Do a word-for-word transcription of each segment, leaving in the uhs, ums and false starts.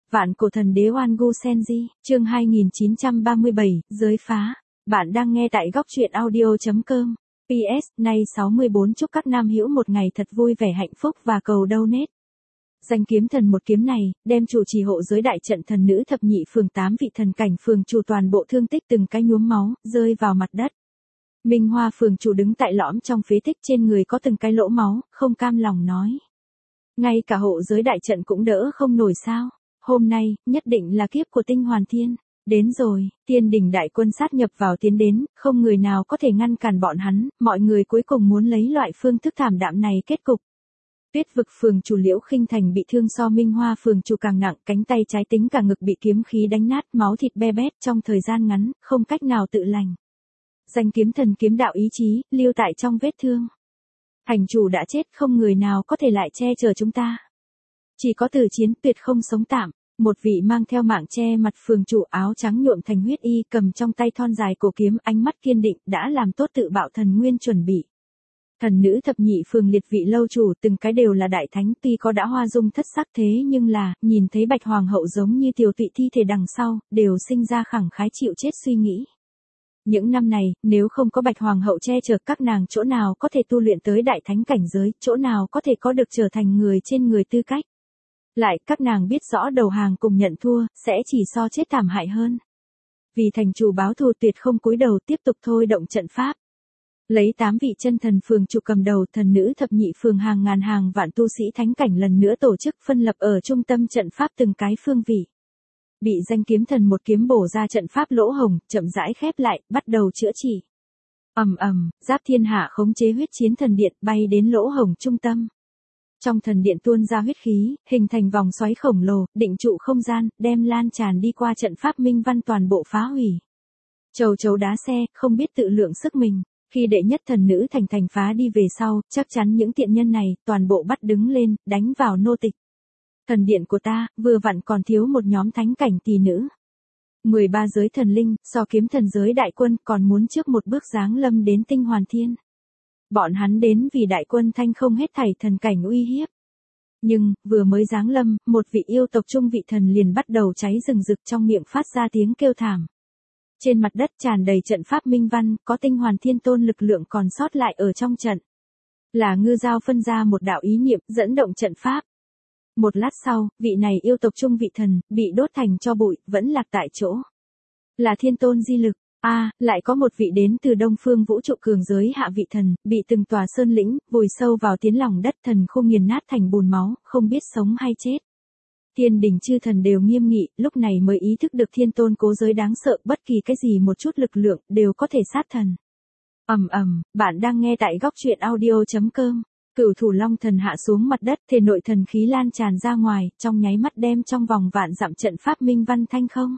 Vạn cổ thần đế Oan Gu Senji, chương hai nghìn chín trăm ba mươi bảy, giới phá. Bạn đang nghe tại góc truyện audio chấm com. pê ét, nay sáu mươi bốn chúc các nam hữu một ngày thật vui vẻ hạnh phúc và cầu donate. Danh kiếm thần một kiếm này, đem chủ trì hộ giới đại trận thần nữ thập nhị phường tám vị thần cảnh phường chủ toàn bộ thương tích từng cái nhuốm máu, rơi vào mặt đất. Minh Hoa phường chủ đứng tại lõm trong phế tích trên người có từng cái lỗ máu, không cam lòng nói. Ngay cả hộ giới đại trận cũng đỡ không nổi sao. Hôm nay, nhất định là kiếp của Tinh Hoàn Thiên. Đến rồi, Tiên đỉnh đại quân sát nhập vào tiến đến, không người nào có thể ngăn cản bọn hắn, mọi người cuối cùng muốn lấy loại phương thức thảm đạm này kết cục. Tuyết vực phường chủ Liễu Khinh Thành bị thương so Minh Hoa phường chủ càng nặng, cánh tay trái tính cả ngực bị kiếm khí đánh nát, máu thịt be bét trong thời gian ngắn, không cách nào tự lành. Danh kiếm thần kiếm đạo ý chí, lưu tại trong vết thương. Thành chủ đã chết, không người nào có thể lại che chở chúng ta. Chỉ có tử chiến tuyệt không sống tạm. Một vị mang theo mạng che mặt phường chủ áo trắng nhuộm thành huyết y cầm trong tay thon dài cổ kiếm, ánh mắt kiên định, đã làm tốt tự bạo thần nguyên chuẩn bị. Thần nữ thập nhị phường liệt vị lâu chủ từng cái đều là đại thánh, tuy có đã hoa dung thất sắc thế nhưng là, nhìn thấy Bạch Hoàng hậu giống như tiểu tụy thi thể đằng sau, đều sinh ra khẳng khái chịu chết suy nghĩ. Những năm này, nếu không có Bạch Hoàng hậu che chở, các nàng chỗ nào có thể tu luyện tới đại thánh cảnh giới, chỗ nào có thể có được trở thành người trên người tư cách. Lại, các nàng biết rõ đầu hàng cùng nhận thua, sẽ chỉ so chết thảm hại hơn. Vì thành chủ báo thù tuyệt không cúi đầu, tiếp tục thôi động trận pháp. Lấy tám vị chân thần phường chủ cầm đầu, thần nữ thập nhị phường hàng ngàn hàng vạn tu sĩ thánh cảnh lần nữa tổ chức phân lập ở trung tâm trận pháp từng cái phương vị. Bị danh kiếm thần một kiếm bổ ra trận pháp lỗ hồng, chậm rãi khép lại, bắt đầu chữa trị. Ầm ầm, Giáp Thiên Hạ khống chế huyết chiến thần điện bay đến lỗ hồng trung tâm. Trong thần điện tuôn ra huyết khí, hình thành vòng xoáy khổng lồ, định trụ không gian, đem lan tràn đi qua trận pháp minh văn toàn bộ phá hủy. Chầu chầu đá xe, không biết tự lượng sức mình. Khi đệ nhất thần nữ thành thành phá đi về sau, chắc chắn những tiện nhân này, toàn bộ bắt đứng lên, đánh vào nô tịch. Thần điện của ta, vừa vặn còn thiếu một nhóm thánh cảnh tỷ nữ. mười ba giới thần linh, so kiếm thần giới đại quân, còn muốn trước một bước giáng lâm đến Tinh Hoàn Thiên. Bọn hắn đến vì đại quân thanh không hết thảy thần cảnh uy hiếp. Nhưng, vừa mới giáng lâm, một vị yêu tộc trung vị thần liền bắt đầu cháy rừng rực trong miệng phát ra tiếng kêu thảm. Trên mặt đất tràn đầy trận pháp minh văn, có Tinh Hoàn Thiên tôn lực lượng còn sót lại ở trong trận. Là ngư giao phân ra một đạo ý niệm, dẫn động trận pháp. Một lát sau, vị này yêu tộc trung vị thần, bị đốt thành tro bụi, vẫn lạc tại chỗ. Là thiên tôn di lực. A, à, lại có một vị đến từ đông phương vũ trụ cường giới hạ vị thần, bị từng tòa sơn lĩnh, vùi sâu vào tiến lòng đất, thần khô nghiền nát thành bùn máu, không biết sống hay chết. Thiên đình chư thần đều nghiêm nghị, lúc này mới ý thức được thiên tôn cố giới đáng sợ, bất kỳ cái gì một chút lực lượng, đều có thể sát thần. Ầm ầm, bạn đang nghe tại góc truyện audio chấm com. Cửu thủ long thần hạ xuống mặt đất, thể nội thần khí lan tràn ra ngoài, trong nháy mắt đem trong vòng vạn dặm trận pháp minh văn thanh không.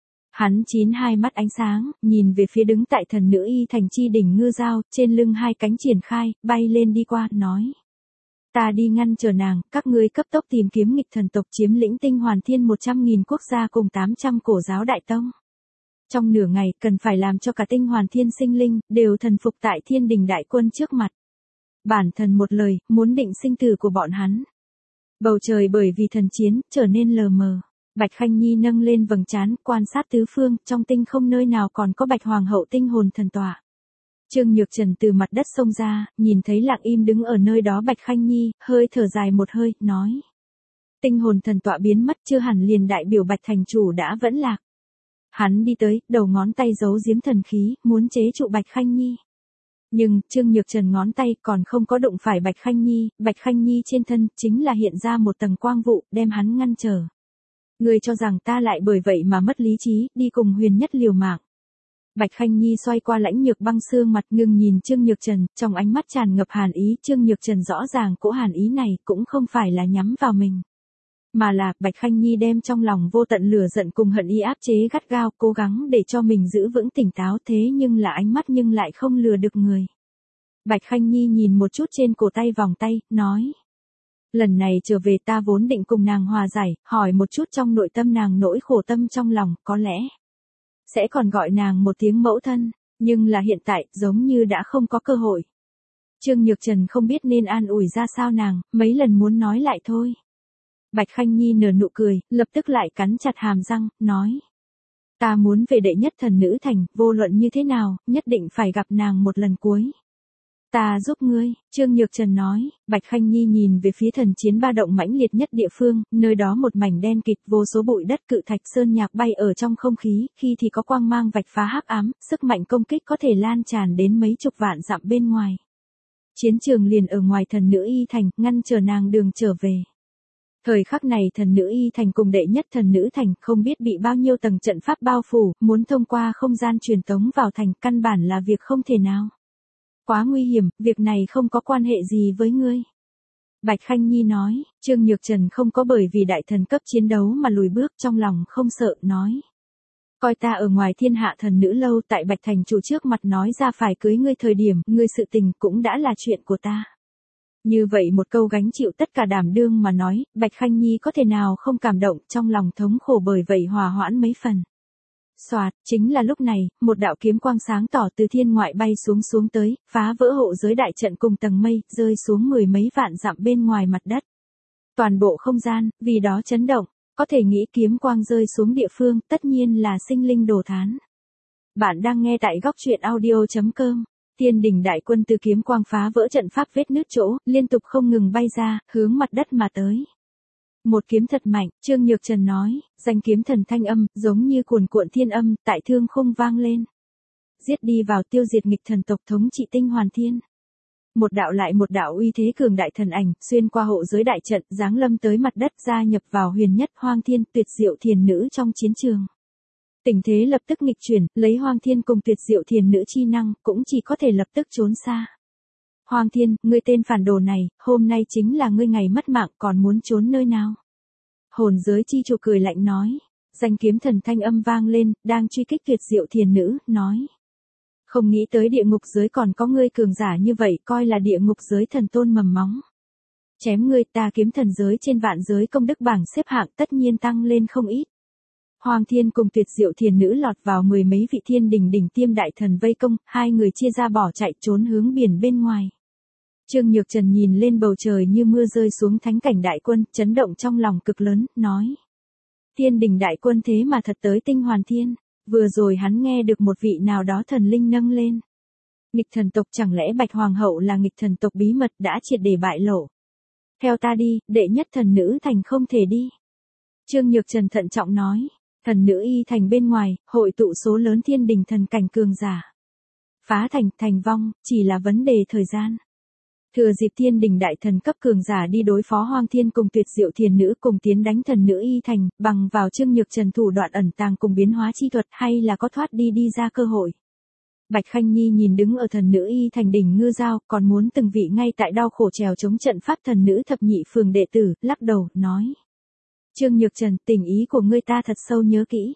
Hắn chín hai mắt ánh sáng, nhìn về phía đứng tại thần nữ y thành chi đỉnh ngư giao, trên lưng hai cánh triển khai, bay lên đi qua, nói. Ta đi ngăn trở nàng, các ngươi cấp tốc tìm kiếm nghịch thần tộc chiếm lĩnh Tinh Hoàn Thiên một trăm nghìn quốc gia cùng tám trăm cổ giáo đại tông. Trong nửa ngày, cần phải làm cho cả Tinh Hoàn Thiên sinh linh, đều thần phục tại thiên đình đại quân trước mặt. Bản thần một lời, muốn định sinh tử của bọn hắn. Bầu trời bởi vì thần chiến, trở nên lờ mờ. Bạch Khanh Nhi nâng lên vầng trán, quan sát tứ phương, trong tinh không nơi nào còn có Bạch Hoàng hậu tinh hồn thần tọa. Trương Nhược Trần từ mặt đất xông ra, nhìn thấy lặng im đứng ở nơi đó Bạch Khanh Nhi, hơi thở dài một hơi, nói. Tinh hồn thần tọa biến mất chưa hẳn liền đại biểu Bạch thành chủ đã vẫn lạc. Hắn đi tới, đầu ngón tay giấu giếm thần khí, muốn chế trụ Bạch Khanh Nhi. Nhưng, Trương Nhược Trần ngón tay còn không có đụng phải Bạch Khanh Nhi, Bạch Khanh Nhi trên thân, chính là hiện ra một tầng quang vụ, đem hắn ngăn trở. Ngươi cho rằng ta lại bởi vậy mà mất lý trí, đi cùng huyền nhất liều mạng. Bạch Khanh Nhi xoay qua lãnh nhược băng xương mặt, ngừng nhìn Trương Nhược Trần, trong ánh mắt tràn ngập hàn ý. Trương Nhược Trần rõ ràng cỗ hàn ý này cũng không phải là nhắm vào mình. Mà là, Bạch Khanh Nhi đem trong lòng vô tận lửa giận cùng hận ý áp chế gắt gao, cố gắng để cho mình giữ vững tỉnh táo, thế nhưng là ánh mắt nhưng lại không lừa được người. Bạch Khanh Nhi nhìn một chút trên cổ tay vòng tay, nói. Lần này trở về ta vốn định cùng nàng hòa giải, hỏi một chút trong nội tâm nàng nỗi khổ tâm trong lòng, có lẽ sẽ còn gọi nàng một tiếng mẫu thân, nhưng là hiện tại, giống như đã không có cơ hội. Trương Nhược Trần không biết nên an ủi ra sao nàng, mấy lần muốn nói lại thôi. Bạch Khanh Nhi nở nụ cười, lập tức lại cắn chặt hàm răng, nói. Ta muốn về đệ nhất thần nữ thành, vô luận như thế nào, nhất định phải gặp nàng một lần cuối. Ta giúp ngươi, Trương Nhược Trần nói. Bạch Khanh Nhi nhìn về phía thần chiến ba động mãnh liệt nhất địa phương, nơi đó một mảnh đen kịt, vô số bụi đất cự thạch sơn nhạc bay ở trong không khí, khi thì có quang mang vạch phá hắc ám, sức mạnh công kích có thể lan tràn đến mấy chục vạn dặm bên ngoài. Chiến trường liền ở ngoài thần nữ y thành, ngăn chờ nàng đường trở về. Thời khắc này thần nữ y thành cùng đệ nhất thần nữ thành không biết bị bao nhiêu tầng trận pháp bao phủ, muốn thông qua không gian truyền tống vào thành căn bản là việc không thể nào. Quá nguy hiểm, việc này không có quan hệ gì với ngươi. Bạch Khanh Nhi nói. Trương Nhược Trần không có bởi vì đại thần cấp chiến đấu mà lùi bước, trong lòng không sợ, nói. Coi ta ở ngoài thiên hạ thần nữ lâu tại Bạch Thành chủ trước mặt nói ra phải cưới ngươi thời điểm, ngươi sự tình cũng đã là chuyện của ta. Như vậy một câu gánh chịu tất cả đảm đương mà nói, Bạch Khanh Nhi có thể nào không cảm động, trong lòng thống khổ bởi vậy hòa hoãn mấy phần. Soạt, chính là lúc này, một đạo kiếm quang sáng tỏ từ thiên ngoại bay xuống xuống tới, phá vỡ hộ giới đại trận cùng tầng mây, rơi xuống mười mấy vạn dặm bên ngoài mặt đất. Toàn bộ không gian, vì đó chấn động, có thể nghĩ kiếm quang rơi xuống địa phương, tất nhiên là sinh linh đồ thán. Bạn đang nghe tại góc truyện audio chấm com. Thiên đình đại quân từ kiếm quang phá vỡ trận pháp vết nứt chỗ, liên tục không ngừng bay ra, hướng mặt đất mà tới. Một kiếm thật mạnh, Trương Nhược Trần nói, danh kiếm thần thanh âm, giống như cuồn cuộn thiên âm, tại thương khung vang lên. Giết đi vào tiêu diệt nghịch thần tộc thống trị tinh hoàn thiên. Một đạo lại một đạo uy thế cường đại thần ảnh, xuyên qua hộ giới đại trận, giáng lâm tới mặt đất, gia nhập vào huyền nhất hoang thiên, tuyệt diệu thiền nữ trong chiến trường. Tình thế lập tức nghịch chuyển, lấy hoang thiên cùng tuyệt diệu thiền nữ chi năng, cũng chỉ có thể lập tức trốn xa. Hoang thiên, ngươi tên phản đồ này, hôm nay chính là ngươi ngày mất mạng, còn muốn trốn nơi nào? Hồn giới chi chủ cười lạnh nói. Danh kiếm thần thanh âm vang lên, đang truy kích tuyệt diệu thiền nữ, nói. Không nghĩ tới địa ngục giới còn có ngươi cường giả như vậy, coi là địa ngục giới thần tôn mầm móng. Chém ngươi, ta kiếm thần giới trên vạn giới công đức bảng xếp hạng tất nhiên tăng lên không ít. Hoàng thiên cùng tuyệt diệu thiền nữ lọt vào mười mấy vị thiên đình đỉnh tiêm đại thần vây công, hai người chia ra bỏ chạy trốn hướng biển bên ngoài. Trương Nhược Trần nhìn lên bầu trời như mưa rơi xuống thánh cảnh đại quân, chấn động trong lòng cực lớn, nói. Thiên đình đại quân thế mà thật tới tinh hoàn thiên, vừa rồi hắn nghe được một vị nào đó thần linh nâng lên. Nghịch thần tộc, chẳng lẽ Bạch Hoàng hậu là nghịch thần tộc bí mật đã triệt để bại lộ. Theo ta đi, đệ nhất thần nữ thành không thể đi. Trương Nhược Trần thận trọng nói. Thần nữ y thành bên ngoài, hội tụ số lớn thiên đình thần cảnh cường giả. Phá thành, thành vong, chỉ là vấn đề thời gian. Thừa dịp thiên đình đại thần cấp cường giả đi đối phó hoang thiên cùng tuyệt diệu thiền nữ cùng tiến đánh thần nữ y thành, bằng vào Trương Nhược Trần thủ đoạn ẩn tàng cùng biến hóa chi thuật hay là có thoát đi đi ra cơ hội. Bạch Khanh Nhi nhìn đứng ở thần nữ y thành đỉnh ngư giao, còn muốn từng vị ngay tại đau khổ trèo chống trận pháp thần nữ thập nhị phường đệ tử, lắc đầu, nói. Trương Nhược Trần, tình ý của ngươi ta thật sâu nhớ kỹ.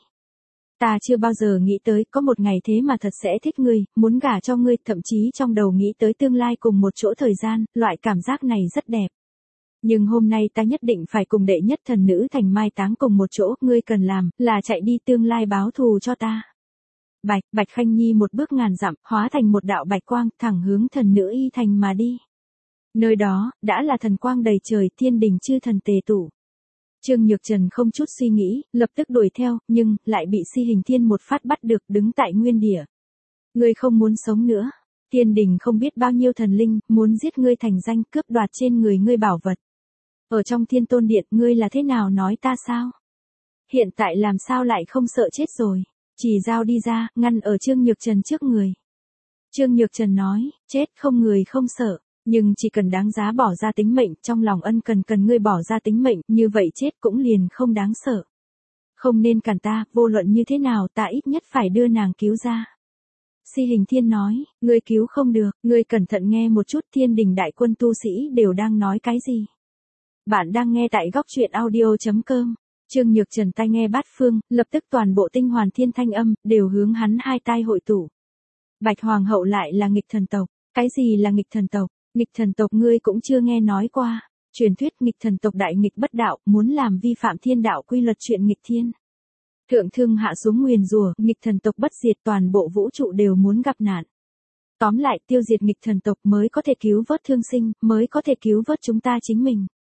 Ta chưa bao giờ nghĩ tới có một ngày thế mà thật sẽ thích ngươi, muốn gả cho ngươi, thậm chí trong đầu nghĩ tới tương lai cùng một chỗ thời gian, loại cảm giác này rất đẹp. Nhưng hôm nay ta nhất định phải cùng đệ nhất thần nữ thành mai táng cùng một chỗ, ngươi cần làm, là chạy đi tương lai báo thù cho ta. Bạch, Bạch Khanh Nhi một bước ngàn dặm, hóa thành một đạo bạch quang, thẳng hướng thần nữ y thành mà đi. Nơi đó, đã là thần quang đầy trời, thiên đình chư thần tề tụ. Trương Nhược Trần không chút suy nghĩ, lập tức đuổi theo, nhưng, lại bị Si Hình Thiên một phát bắt được, đứng tại nguyên địa. Ngươi không muốn sống nữa. Thiên đình không biết bao nhiêu thần linh, muốn giết ngươi thành danh, cướp đoạt trên người ngươi bảo vật. Ở trong Thiên Tôn Điện, ngươi là thế nào nói ta sao? Hiện tại làm sao lại không sợ chết rồi? Chỉ giao đi ra, ngăn ở Trương Nhược Trần trước người. Trương Nhược Trần nói, chết không người không sợ. Nhưng chỉ cần đáng giá bỏ ra tính mệnh, trong lòng ân cần cần ngươi bỏ ra tính mệnh, như vậy chết cũng liền không đáng sợ. Không nên cản ta, vô luận như thế nào ta ít nhất phải đưa nàng cứu ra. Si Hình Thiên nói, ngươi cứu không được, ngươi cẩn thận nghe một chút, thiên đình đại quân tu sĩ đều đang nói cái gì. Bạn đang nghe tại góc truyện audio chấm com. Trương Nhược Trần tai nghe bát phương, lập tức toàn bộ tinh hoàn thiên thanh âm, đều hướng hắn hai tai hội tụ. Bạch Hoàng hậu lại là nghịch thần tộc. Cái gì là nghịch thần tộc? Nghịch thần tộc ngươi cũng chưa nghe nói qua. Truyền thuyết nghịch thần tộc đại nghịch bất đạo, muốn làm vi phạm thiên đạo quy luật chuyện nghịch thiên. Thượng thương hạ xuống nguyền rủa, nghịch thần tộc bất diệt, toàn bộ vũ trụ đều muốn gặp nạn. Tóm lại, tiêu diệt nghịch thần tộc mới có thể cứu vớt thương sinh, mới có thể cứu vớt chúng ta chính mình.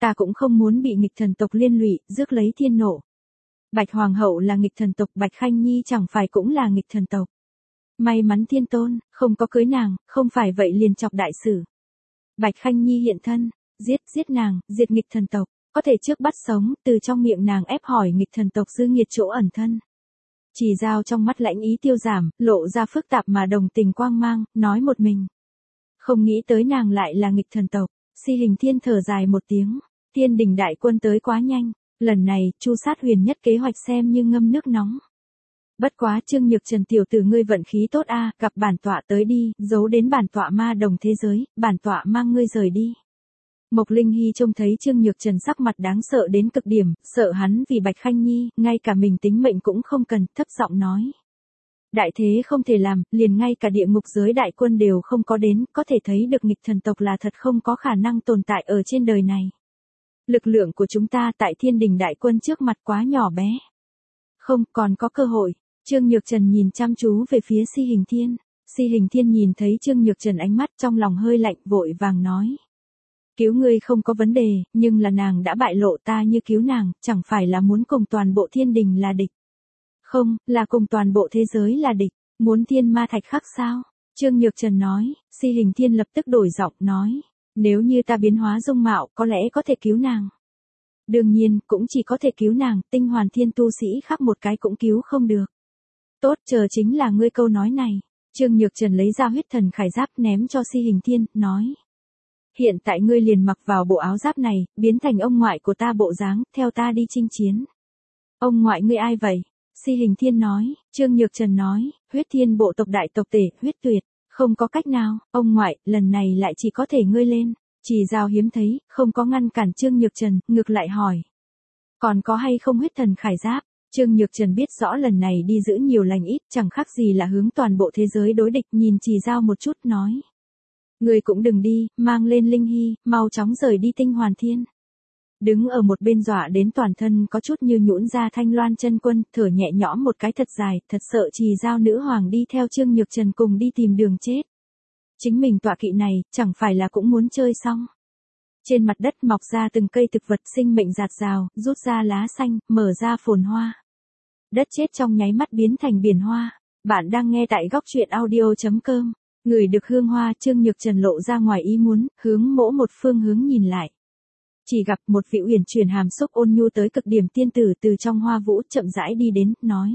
ta cũng không muốn bị nghịch thần tộc liên lụy, rước lấy thiên nộ. Bạch Hoàng hậu là nghịch thần tộc, Bạch Khanh Nhi chẳng phải cũng là nghịch thần tộc. May mắn thiên tôn, không có cưới nàng, không phải vậy liền chọc đại sự. Bạch Khanh Nhi hiện thân, giết, giết nàng, diệt nghịch thần tộc, có thể trước bắt sống, từ trong miệng nàng ép hỏi nghịch thần tộc dư nghiệt chỗ ẩn thân. Chỉ Dao trong mắt lãnh ý tiêu giảm, lộ ra phức tạp mà đồng tình quang mang, nói một mình. Không nghĩ tới nàng lại là nghịch thần tộc, Si Hình Thiên thở dài một tiếng, Thiên Đình đại quân tới quá nhanh, lần này, Chu Sát Huyền nhất kế hoạch xem như ngâm nước nóng. Bất quá Trương Nhược Trần tiểu tử ngươi vận khí tốt a, gặp bản tọa tới đi, giấu đến bản tọa ma đồng thế giới, bản tọa mang ngươi rời đi. Mộc Linh Hy trông thấy Trương Nhược Trần sắc mặt đáng sợ đến cực điểm, sợ hắn vì Bạch Khanh Nhi, ngay cả mình tính mệnh cũng không cần, thấp giọng nói. Đại thế không thể làm, liền ngay cả địa ngục giới đại quân đều không có đến, có thể thấy được nghịch thần tộc là thật không có khả năng tồn tại ở trên đời này. Lực lượng của chúng ta tại Thiên Đình đại quân trước mặt quá nhỏ bé. Không, còn có cơ hội. Trương Nhược Trần nhìn chăm chú về phía Si Hình Thiên. Si Hình Thiên nhìn thấy Trương Nhược Trần ánh mắt trong lòng hơi lạnh, vội vàng nói. Cứu ngươi không có vấn đề, nhưng là nàng đã bại lộ, ta như cứu nàng, chẳng phải là muốn cùng toàn bộ Thiên Đình là địch. Không, là cùng toàn bộ thế giới là địch, muốn thiên ma thạch khắc sao? Trương Nhược Trần nói. Si Hình Thiên lập tức đổi giọng nói. Nếu như ta biến hóa dung mạo, có lẽ có thể cứu nàng. Đương nhiên, cũng chỉ có thể cứu nàng, Tinh Hoàn Thiên tu sĩ khác một cái cũng cứu không được. Tốt, chờ chính là ngươi câu nói này. Trương Nhược Trần lấy ra huyết thần khải giáp ném cho Si Hình Thiên, nói. Hiện tại ngươi liền mặc vào bộ áo giáp này, biến thành ông ngoại của ta bộ dáng, theo ta đi chinh chiến. Ông ngoại ngươi ai vậy? Si Hình Thiên nói. Trương Nhược Trần nói, huyết thiên bộ tộc đại tộc tể, huyết tuyệt. Không có cách nào, ông ngoại, lần này lại chỉ có thể ngươi lên. Chỉ Dao hiếm thấy, không có ngăn cản Trương Nhược Trần, ngược lại hỏi. Còn có hay không huyết thần khải giáp? Trương Nhược Trần biết rõ lần này đi giữ nhiều lành ít, chẳng khác gì là hướng toàn bộ thế giới đối địch, nhìn Chỉ Dao một chút, nói. Người cũng đừng đi, mang lên Linh Hy, mau chóng rời đi Tinh Hoàn Thiên. Đứng ở một bên dọa đến toàn thân có chút như nhũn ra Thanh Loan chân quân, thở nhẹ nhõm một cái thật dài, thật sợ Chỉ Dao nữ hoàng đi theo Trương Nhược Trần cùng đi tìm đường chết. Chính mình tọa kỵ này, chẳng phải là cũng muốn chơi xong. Trên mặt đất mọc ra từng cây thực vật sinh mệnh rạt rào, rút ra lá xanh, mở ra phồn hoa. Đất chết trong nháy mắt biến thành biển hoa. Bạn đang nghe tại góc truyện audio chấm com. Người được hương hoa, Trương Nhược Trần lộ ra ngoài ý muốn, hướng mỗ một phương hướng nhìn lại. Chỉ gặp một vị uyển chuyển hàm xúc ôn nhu tới cực điểm tiên tử từ trong hoa vũ chậm rãi đi đến, nói.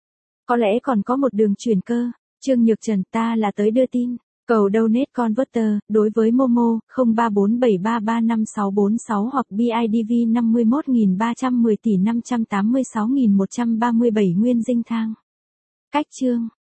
Có lẽ còn có một đường chuyển cơ. Trương Nhược Trần, ta là tới đưa tin. Cầu donate converter, đối với Momo, không ba bốn bảy ba ba năm sáu bốn sáu hoặc bê i đê vê năm mươi mốt nghìn ba trăm mười tỷ năm trăm tám mươi sáu nghìn một trăm ba mươi bảy nguyên dinh thang. Cách chương.